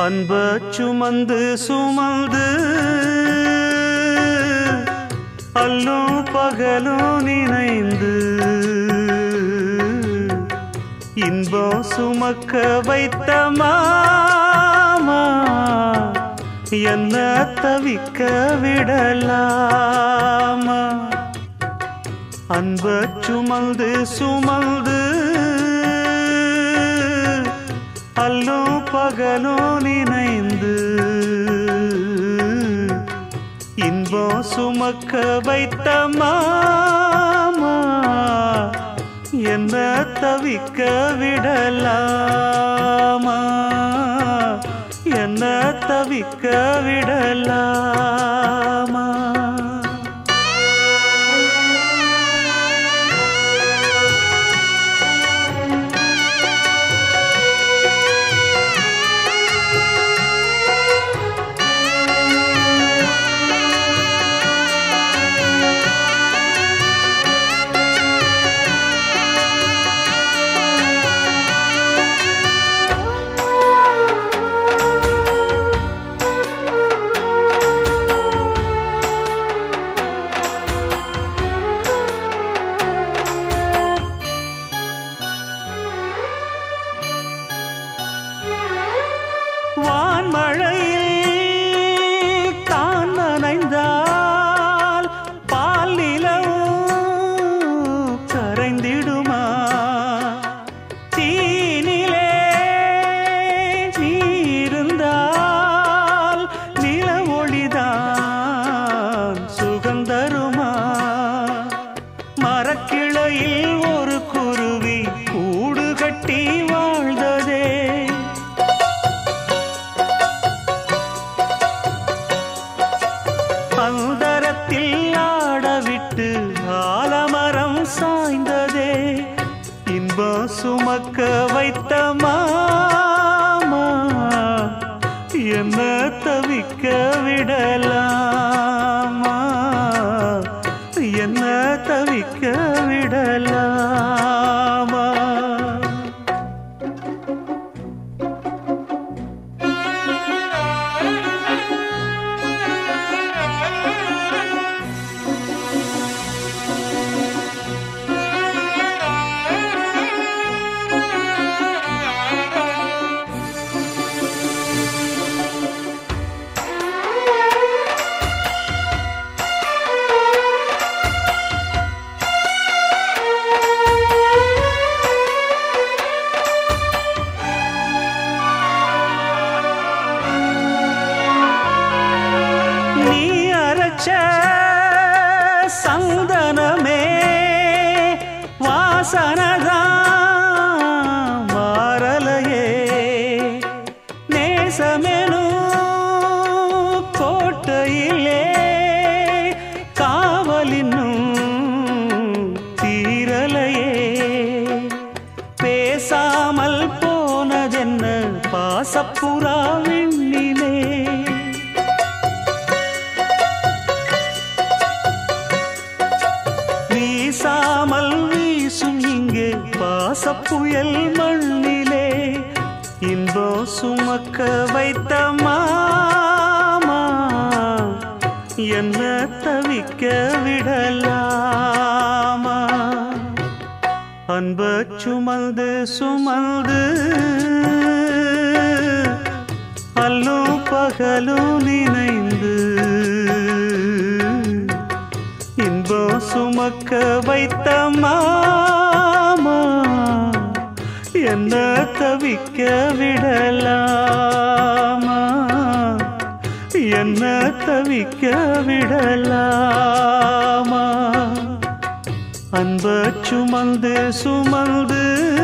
அன்ப சுமந்து சுமந்து அல்லும் பகலும் நினைந்து இன்பம் சுமக்க வைத்த மாமா என்ன தவிக்க விடலாமா? அன்ப சுமந்து சுமந்து அல்லும் பகலும் நினைந்து இன்பம் சுமக்க வைத்த மாமா என்ன தவிக்க விடலாமா? என்ன தவிக்க விடலாமா? வான்மழையில் தான் நனைந்தால் பால் நிலவும் கரைந்திடுமா? தீனிலே நீருந்தால் நில ஒளிதான் சுகந்தருமா? மரக்கிளையில் ஒரு குருவி கூடு கட்டி வாழ்ந்ததே, அந்தரத்தில் ஆடவிட்டு ஆலமரம் சாய்ந்ததே. இன்பம் சுமக்க வைத்த மாமா என்ன தவிக்க விடலாமா? என்ன தவிக்க விடலாமா? சந்தனமே வாசனதான் மாறலையே, நேசமெனும் கோட்டையிலே காவலினும் தீரலையே. பேசாமல் போனதென்ன பாசப்புறா விண்ணிலே, வீசாமல் வீசும் இங்கே பாசப்புயல் மண்ணிலே. இன்பம் சுமக்க வைத்த மாமா என்ன தவிக்க விடலாமா? அன்ப சுமந்து சுமந்து அல்லும் பகலும் நினைந்து இன்பம் சுமக்க வைத்த மாமா என்ன தவிக்க விடலாமா? என்ன தவிக்க விடலாமா? அன்ப சுமந்து சுமந்து